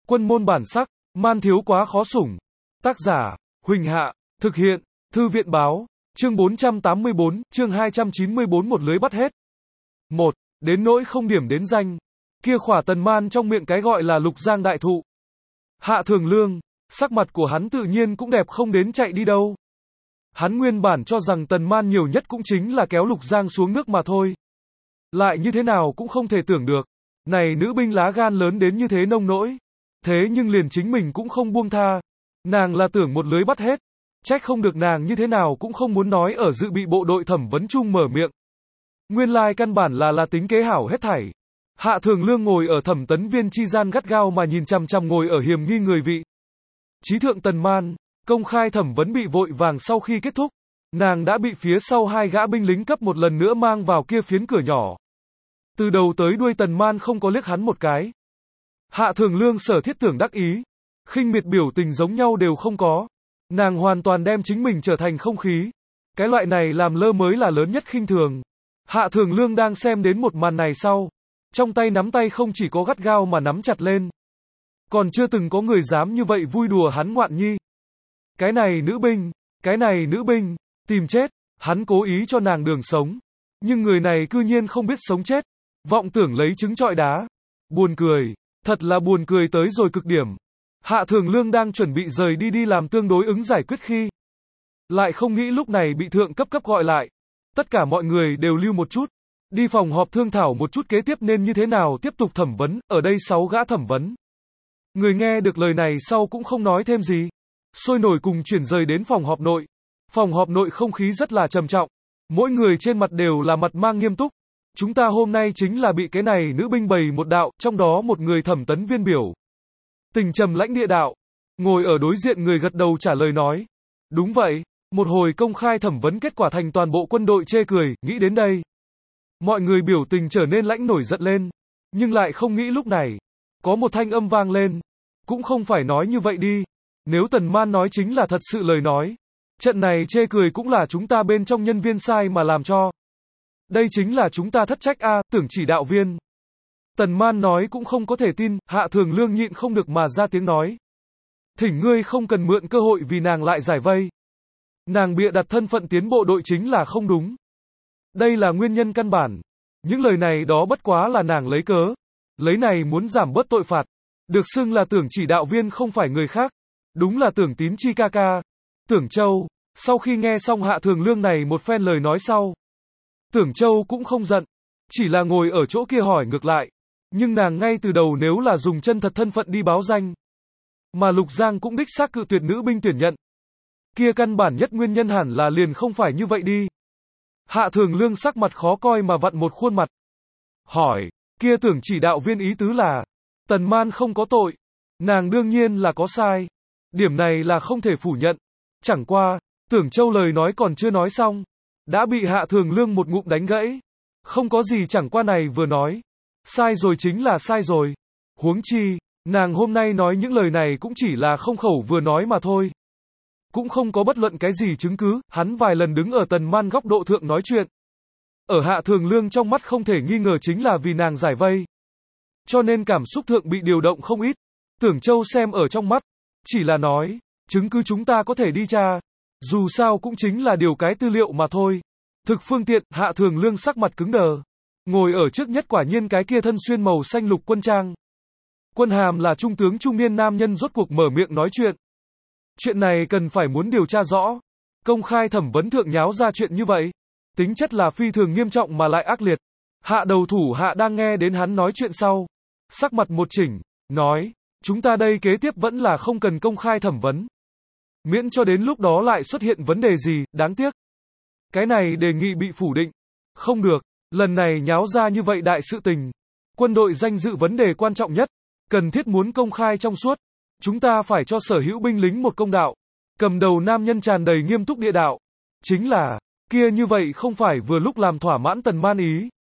Quân môn bản sắc, man thiếu quá khó sủng. Tác giả, Huỳnh Hạ, thực hiện, Thư viện báo, chương 484, chương 294 một lưới bắt hết. 1. Đến nỗi không điểm đến danh. Kia khỏa tần man trong miệng cái gọi là Lục Giang đại thụ. Hạ Thường Lương, sắc mặt của hắn tự nhiên cũng đẹp không đến chạy đi đâu. Hắn nguyên bản cho rằng tần man nhiều nhất cũng chính là kéo Lục Giang xuống nước mà thôi. Lại như thế nào cũng không thể tưởng được. Này nữ binh lá gan lớn đến như thế nông nỗi. Thế nhưng liền chính mình cũng không buông tha. Nàng là tưởng một lưới bắt hết. Trách không được nàng như thế nào cũng không muốn nói ở dự bị bộ đội thẩm vấn chung mở miệng. Nguyên lai căn bản là tính kế hảo hết thảy. Hạ Thường Lương ngồi ở thẩm tấn viên chi gian gắt gao mà nhìn chằm chằm ngồi ở hiểm nghi người vị. Chí thượng tần man, công khai thẩm vấn bị vội vàng sau khi kết thúc. Nàng đã bị phía sau hai gã binh lính cấp một lần nữa mang vào kia phiến cửa nhỏ. Từ đầu tới đuôi tần man không có liếc hắn một cái. Hạ Thường Lương sở thiết tưởng đắc ý. Khinh miệt biểu tình giống nhau đều không có. Nàng hoàn toàn đem chính mình trở thành không khí. Cái loại này làm lơ mới là lớn nhất khinh thường. Hạ Thường Lương đang xem đến một màn này sau. Trong tay nắm tay không chỉ có gắt gao mà nắm chặt lên. Còn chưa từng có người dám như vậy vui đùa hắn ngoạn nhi. Cái này nữ binh, tìm chết, hắn cố ý cho nàng đường sống. Nhưng người này cư nhiên không biết sống chết. Vọng tưởng lấy trứng trọi đá. Buồn cười, thật là buồn cười tới rồi cực điểm. Hạ Thường Lương đang chuẩn bị rời đi làm tương đối ứng giải quyết khi. Lại không nghĩ lúc này bị thượng cấp gọi lại. Tất cả mọi người đều lưu một chút. Đi phòng họp thương thảo một chút kế tiếp nên như thế nào tiếp tục thẩm vấn, ở đây 6 gã thẩm vấn. Người nghe được lời này sau cũng không nói thêm gì. Sôi nổi cùng chuyển rời đến phòng họp nội. Phòng họp nội không khí rất là trầm trọng. Mỗi người trên mặt đều là mặt mang nghiêm túc. Chúng ta hôm nay chính là bị cái này nữ binh bày một đạo, trong đó một người thẩm tấn viên biểu. Tình trầm lãnh địa đạo. Ngồi ở đối diện người gật đầu trả lời nói. Đúng vậy, một hồi công khai thẩm vấn kết quả thành toàn bộ quân đội chê cười, nghĩ đến đây. Mọi người biểu tình trở nên lãnh nổi giận lên. Nhưng lại không nghĩ lúc này. Có một thanh âm vang lên. Cũng không phải nói như vậy đi. Nếu tần man nói chính là thật sự lời nói. Trận này chê cười cũng là chúng ta bên trong nhân viên sai mà làm cho. Đây chính là chúng ta thất trách a, tưởng chỉ đạo viên. Tần man nói cũng không có thể tin, Hạ Thường Lương nhịn không được mà ra tiếng nói. Thỉnh ngươi không cần mượn cơ hội vì nàng lại giải vây. Nàng bịa đặt thân phận tiến bộ đội chính là không đúng. Đây là nguyên nhân căn bản. Những lời này đó bất quá là nàng lấy cớ. Lấy này muốn giảm bớt tội phạt. Được xưng là tưởng chỉ đạo viên không phải người khác. Đúng là tưởng Tín Chi ca ca. Tưởng Châu, sau khi nghe xong Hạ Thường Lương này một phen lời nói sau. Tưởng Châu cũng không giận. Chỉ là ngồi ở chỗ kia hỏi ngược lại. Nhưng nàng ngay từ đầu nếu là dùng chân thật thân phận đi báo danh. Mà Lục Giang cũng đích xác cự tuyệt nữ binh tuyển nhận. Kia căn bản nhất nguyên nhân hẳn là liền không phải như vậy đi. Hạ Thường Lương sắc mặt khó coi mà vặn một khuôn mặt. Hỏi, kia tưởng chỉ đạo viên ý tứ là, tần man không có tội. Nàng đương nhiên là có sai. Điểm này là không thể phủ nhận. Chẳng qua, tưởng Châu lời nói còn chưa nói xong. Đã bị Hạ Thường Lương một ngụm đánh gãy. Không có gì chẳng qua này vừa nói. Sai rồi chính là sai rồi. Huống chi, nàng hôm nay nói những lời này cũng chỉ là không khẩu vừa nói mà thôi. Cũng không có bất luận cái gì chứng cứ, hắn vài lần đứng ở tần man góc độ thượng nói chuyện. Ở Hạ Thường Lương trong mắt không thể nghi ngờ chính là vì nàng giải vây. Cho nên cảm xúc thượng bị điều động không ít. Tưởng Châu xem ở trong mắt. Chỉ là nói, chứng cứ chúng ta có thể đi tra. Dù sao cũng chính là điều cái tư liệu mà thôi. Thực phương tiện, Hạ Thường Lương sắc mặt cứng đờ. Ngồi ở trước nhất quả nhiên cái kia thân xuyên màu xanh lục quân trang. Quân hàm là trung tướng trung niên nam nhân rốt cuộc mở miệng nói chuyện. Chuyện này cần phải muốn điều tra rõ. Công khai thẩm vấn thượng nháo ra chuyện như vậy. Tính chất là phi thường nghiêm trọng mà lại ác liệt. Hạ đầu thủ Hạ đang nghe đến hắn nói chuyện sau. Sắc mặt một chỉnh, nói. Chúng ta đây kế tiếp vẫn là không cần công khai thẩm vấn. Miễn cho đến lúc đó lại xuất hiện vấn đề gì, đáng tiếc. Cái này đề nghị bị phủ định. Không được, lần này nháo ra như vậy đại sự tình. Quân đội danh dự vấn đề quan trọng nhất. Cần thiết muốn công khai trong suốt. Chúng ta phải cho sở hữu binh lính một công đạo. Cầm đầu nam nhân tràn đầy nghiêm túc địa đạo. Chính là, kia như vậy không phải vừa lúc làm thỏa mãn tần man ý.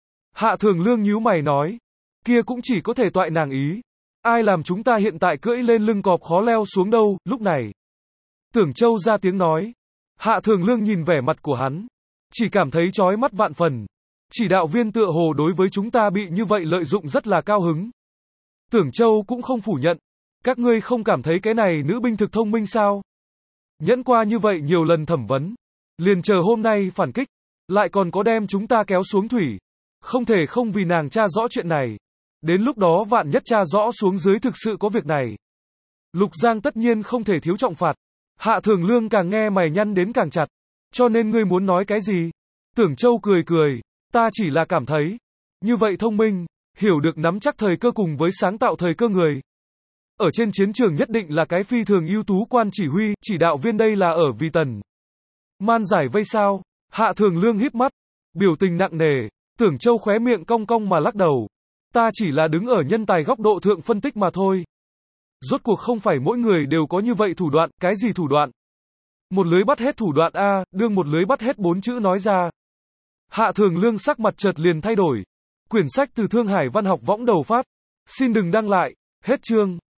Hạ Thường Lương nhíu mày nói. Kia cũng chỉ có thể toại nàng ý. Ai làm chúng ta hiện tại cưỡi lên lưng cọp khó leo xuống đâu, lúc này. Tưởng Châu ra tiếng nói. Hạ Thường Lương nhìn vẻ mặt của hắn. Chỉ cảm thấy chói mắt vạn phần. Chỉ đạo viên tựa hồ đối với chúng ta bị như vậy lợi dụng rất là cao hứng. Tưởng Châu cũng không phủ nhận. Các ngươi không cảm thấy cái này nữ binh thực thông minh sao? Nhẫn qua như vậy nhiều lần thẩm vấn. Liền chờ hôm nay phản kích. Lại còn có đem chúng ta kéo xuống thủy. Không thể không vì nàng tra rõ chuyện này. Đến lúc đó vạn nhất tra rõ xuống dưới thực sự có việc này. Lục Giang tất nhiên không thể thiếu trọng phạt. Hạ Thường Lương càng nghe mày nhăn đến càng chặt. Cho nên ngươi muốn nói cái gì? Tưởng Châu cười cười. Ta chỉ là cảm thấy. Như vậy thông minh. Hiểu được nắm chắc thời cơ cùng với sáng tạo thời cơ người. Ở trên chiến trường nhất định là cái phi thường ưu tú quan chỉ huy, chỉ đạo viên đây là ở vì Tần Man giải vây sao? Hạ Thường Lương híp mắt, biểu tình nặng nề, Tưởng Châu khóe miệng cong cong mà lắc đầu. Ta chỉ là đứng ở nhân tài góc độ thượng phân tích mà thôi. Rốt cuộc không phải mỗi người đều có như vậy thủ đoạn, cái gì thủ đoạn? Một lưới bắt hết thủ đoạn A, đương một lưới bắt hết 4 chữ nói ra. Hạ Thường Lương sắc mặt chợt liền thay đổi. Quyển sách từ Thương Hải Văn học võng đầu phát. Xin đừng đăng lại, hết chương.